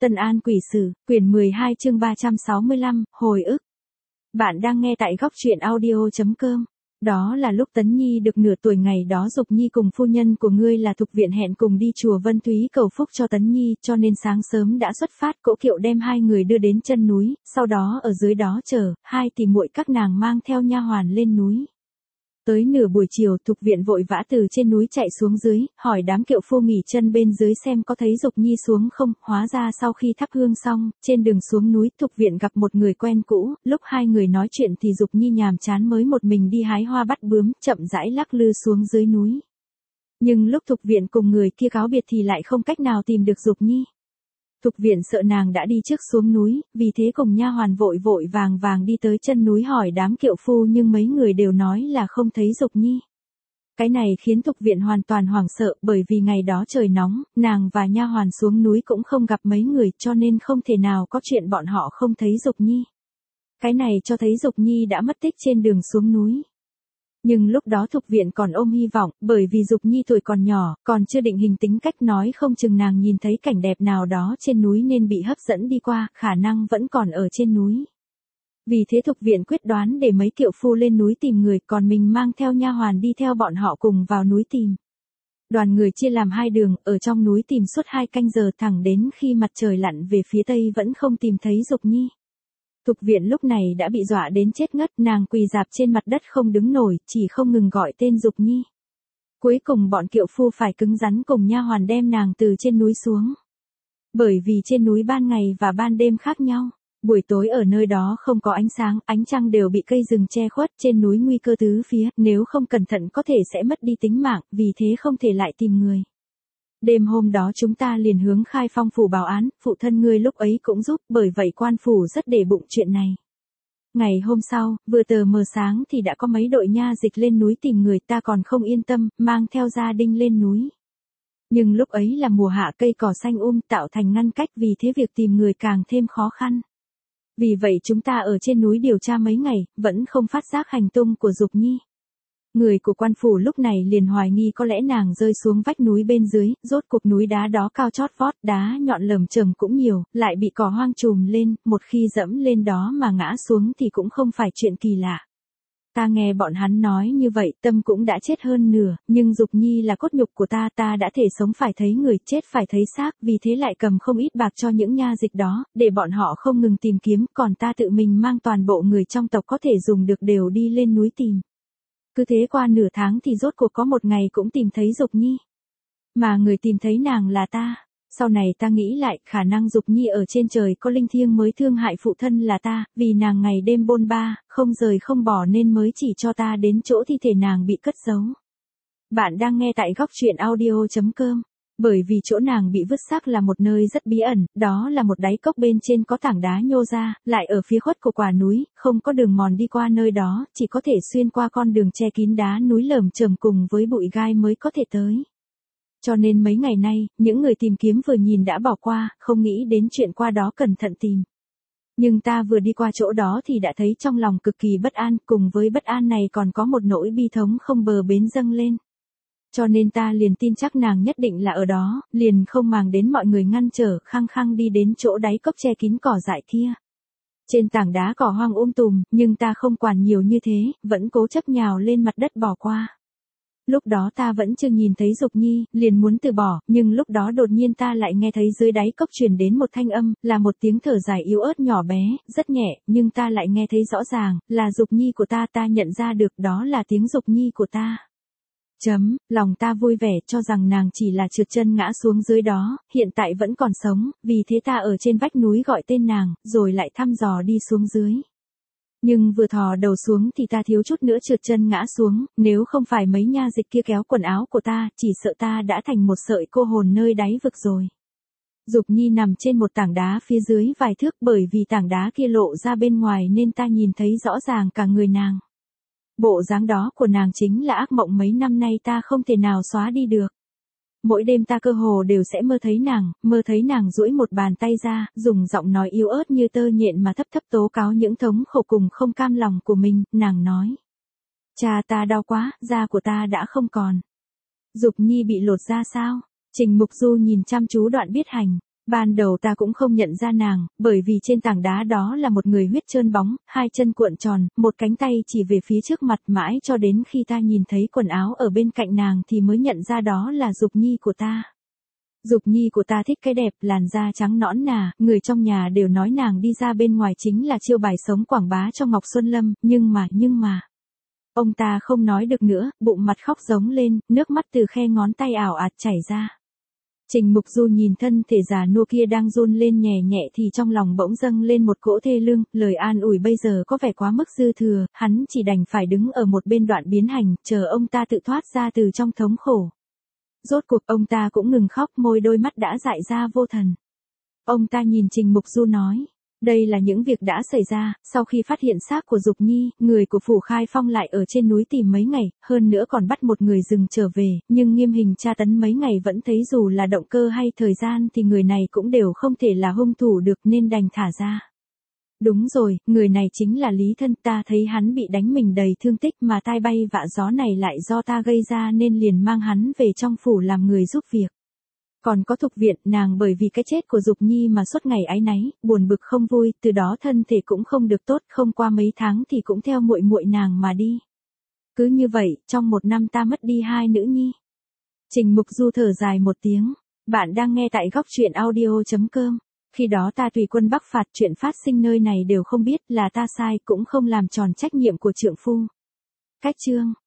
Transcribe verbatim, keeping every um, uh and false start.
Tân An Quỷ Sử, quyển mười hai chương ba trăm sáu mươi lăm, hồi ức. Bạn đang nghe tại góc truyện audio chấm com. Đó là lúc Tấn Nhi được nửa tuổi ngày đó Dục Nhi cùng phu nhân của ngươi là Thục Viện hẹn cùng đi chùa Vân Thúy cầu phúc cho Tấn Nhi, cho nên sáng sớm đã xuất phát cỗ kiệu đem hai người đưa đến chân núi, sau đó ở dưới đó chờ, hai tỷ muội các nàng mang theo nha hoàn lên núi. Tới nửa buổi chiều, Thục Viện vội vã từ trên núi chạy xuống dưới, hỏi đám kiệu phu nghỉ chân bên dưới xem có thấy Dục Nhi xuống không, hóa ra sau khi thắp hương xong, trên đường xuống núi, Thục Viện gặp một người quen cũ, lúc hai người nói chuyện thì Dục Nhi nhàm chán mới một mình đi hái hoa bắt bướm, chậm rãi lắc lư xuống dưới núi. Nhưng lúc Thục Viện cùng người kia cáo biệt thì lại không cách nào tìm được Dục Nhi. Thục Viện sợ nàng đã đi trước xuống núi, vì thế cùng nha hoàn vội vội vàng vàng đi tới chân núi hỏi đám kiệu phu nhưng mấy người đều nói là không thấy Dục Nhi. Cái này khiến Thục Viện hoàn toàn hoảng sợ bởi vì ngày đó trời nóng, nàng và nha hoàn xuống núi cũng không gặp mấy người cho nên không thể nào có chuyện bọn họ không thấy Dục Nhi. Cái này cho thấy Dục Nhi đã mất tích trên đường xuống núi. Nhưng lúc đó Thục Viện còn ôm hy vọng, bởi vì Dục Nhi tuổi còn nhỏ, còn chưa định hình tính cách nói không chừng nàng nhìn thấy cảnh đẹp nào đó trên núi nên bị hấp dẫn đi qua, khả năng vẫn còn ở trên núi. Vì thế Thục Viện quyết đoán để mấy kiệu phu lên núi tìm người, còn mình mang theo nha hoàn đi theo bọn họ cùng vào núi tìm. Đoàn người chia làm hai đường, ở trong núi tìm suốt hai canh giờ thẳng đến khi mặt trời lặn về phía tây vẫn không tìm thấy Dục Nhi. Thục Viện lúc này đã bị dọa đến chết ngất, nàng quỳ rạp trên mặt đất không đứng nổi, chỉ không ngừng gọi tên Dục Nhi. Cuối cùng bọn kiệu phu phải cứng rắn cùng nha hoàn đem nàng từ trên núi xuống. Bởi vì trên núi ban ngày và ban đêm khác nhau, buổi tối ở nơi đó không có ánh sáng, ánh trăng đều bị cây rừng che khuất, trên núi nguy cơ tứ phía, nếu không cẩn thận có thể sẽ mất đi tính mạng, vì thế không thể lại tìm người. Đêm hôm đó chúng ta liền hướng Khai Phong phủ báo án, phụ thân ngươi lúc ấy cũng giúp, bởi vậy quan phủ rất để bụng chuyện này. Ngày hôm sau, vừa tờ mờ sáng thì đã có mấy đội nha dịch lên núi tìm người, ta còn không yên tâm, mang theo gia đình lên núi. Nhưng lúc ấy là mùa hạ, cây cỏ xanh um tạo thành ngăn cách, vì thế việc tìm người càng thêm khó khăn. Vì vậy chúng ta ở trên núi điều tra mấy ngày, vẫn không phát giác hành tung của Dục Nhi. Người của quan phủ lúc này liền hoài nghi có lẽ nàng rơi xuống vách núi bên dưới, rốt cuộc núi đá đó cao chót vót, đá nhọn lởm chởm cũng nhiều, lại bị cỏ hoang trùm lên, một khi dẫm lên đó mà ngã xuống thì cũng không phải chuyện kỳ lạ. Ta nghe bọn hắn nói như vậy, tâm cũng đã chết hơn nửa, nhưng Dục Nhi là cốt nhục của ta, ta đã thể sống phải thấy người, chết phải thấy xác, vì thế lại cầm không ít bạc cho những nha dịch đó, để bọn họ không ngừng tìm kiếm, còn ta tự mình mang toàn bộ người trong tộc có thể dùng được đều đi lên núi tìm. Cứ thế qua nửa tháng thì rốt cuộc có một ngày cũng tìm thấy Dục Nhi. Mà người tìm thấy nàng là ta. Sau này ta nghĩ lại, khả năng Dục Nhi ở trên trời có linh thiêng mới thương hại phụ thân là ta, vì nàng ngày đêm bôn ba, không rời không bỏ nên mới chỉ cho ta đến chỗ thi thể nàng bị cất giấu. Bạn đang nghe tại góc truyện audio chấm com. Bởi vì chỗ nàng bị vứt xác là một nơi rất bí ẩn, đó là một đáy cốc bên trên có tảng đá nhô ra, lại ở phía khuất của quả núi, không có đường mòn đi qua nơi đó, chỉ có thể xuyên qua con đường che kín đá núi lởm chởm cùng với bụi gai mới có thể tới. Cho nên mấy ngày nay, những người tìm kiếm vừa nhìn đã bỏ qua, không nghĩ đến chuyện qua đó cẩn thận tìm. Nhưng ta vừa đi qua chỗ đó thì đã thấy trong lòng cực kỳ bất an, cùng với bất an này còn có một nỗi bi thống không bờ bến dâng lên. Cho nên ta liền tin chắc nàng nhất định là ở đó, liền không màng đến mọi người ngăn trở, khăng khăng đi đến chỗ đáy cốc che kín cỏ dại kia. Trên tảng đá cỏ hoang um tùm, nhưng ta không quản nhiều như thế, vẫn cố chấp nhào lên mặt đất bỏ qua. Lúc đó ta vẫn chưa nhìn thấy Dục Nhi, liền muốn từ bỏ, nhưng lúc đó đột nhiên ta lại nghe thấy dưới đáy cốc truyền đến một thanh âm, là một tiếng thở dài yếu ớt nhỏ bé, rất nhẹ, nhưng ta lại nghe thấy rõ ràng, là Dục Nhi của ta, ta nhận ra được đó là tiếng Dục Nhi của ta. Chấm, lòng ta vui vẻ cho rằng nàng chỉ là trượt chân ngã xuống dưới đó, hiện tại vẫn còn sống, vì thế ta ở trên vách núi gọi tên nàng, rồi lại thăm dò đi xuống dưới. Nhưng vừa thò đầu xuống thì ta thiếu chút nữa trượt chân ngã xuống, nếu không phải mấy nha dịch kia kéo quần áo của ta, chỉ sợ ta đã thành một sợi cô hồn nơi đáy vực rồi. Dục Nhi nằm trên một tảng đá phía dưới vài thước, bởi vì tảng đá kia lộ ra bên ngoài nên ta nhìn thấy rõ ràng cả người nàng. Bộ dáng đó của nàng chính là ác mộng mấy năm nay ta không thể nào xóa đi được. Mỗi đêm ta cơ hồ đều sẽ mơ thấy nàng, mơ thấy nàng duỗi một bàn tay ra, dùng giọng nói yếu ớt như tơ nhện mà thấp thấp tố cáo những thống khổ cùng không cam lòng của mình, nàng nói. Cha ta đau quá, da của ta đã không còn. Dục Nhi bị lột da sao? Trình Mục Du nhìn chăm chú đoạn viết hành. Ban đầu ta cũng không nhận ra nàng, bởi vì trên tảng đá đó là một người huyết trơn bóng, hai chân cuộn tròn, một cánh tay chỉ về phía trước mặt, mãi cho đến khi ta nhìn thấy quần áo ở bên cạnh nàng thì mới nhận ra đó là Dục Nhi của ta. Dục Nhi của ta thích cái đẹp, làn da trắng nõn nà, người trong nhà đều nói nàng đi ra bên ngoài chính là chiêu bài sống quảng bá cho Ngọc Xuân Lâm, nhưng mà, nhưng mà... Ông ta không nói được nữa, bụng mặt khóc giống lên, nước mắt từ khe ngón tay ảo ạt chảy ra. Trình Mục Du nhìn thân thể già nua kia đang run lên nhẹ nhẹ thì trong lòng bỗng dâng lên một cỗ thê lương, lời an ủi bây giờ có vẻ quá mức dư thừa, hắn chỉ đành phải đứng ở một bên đoạn biến hành, chờ ông ta tự thoát ra từ trong thống khổ. Rốt cuộc ông ta cũng ngừng khóc, môi đôi mắt đã dại ra vô thần. Ông ta nhìn Trình Mục Du nói, đây là những việc đã xảy ra, sau khi phát hiện xác của Dục Nhi, người của Phủ Khai Phong lại ở trên núi tìm mấy ngày, hơn nữa còn bắt một người rừng trở về, nhưng nghiêm hình tra tấn mấy ngày vẫn thấy dù là động cơ hay thời gian thì người này cũng đều không thể là hung thủ được nên đành thả ra. Đúng rồi, người này chính là Lý Thân, ta thấy hắn bị đánh mình đầy thương tích mà tai bay vạ gió này lại do ta gây ra nên liền mang hắn về trong phủ làm người giúp việc. Còn có Thục Viện, nàng bởi vì cái chết của Dục Nhi mà suốt ngày áy náy, buồn bực không vui, từ đó thân thể cũng không được tốt, không qua mấy tháng thì cũng theo muội muội nàng mà đi. Cứ như vậy, trong một năm ta mất đi hai nữ nhi. Trình Mục Du thở dài một tiếng, bạn đang nghe tại góc truyện audio chấm com. Khi đó ta tùy quân bắc phạt, chuyện phát sinh nơi này đều không biết, là ta sai, cũng không làm tròn trách nhiệm của trượng phu. Cách chương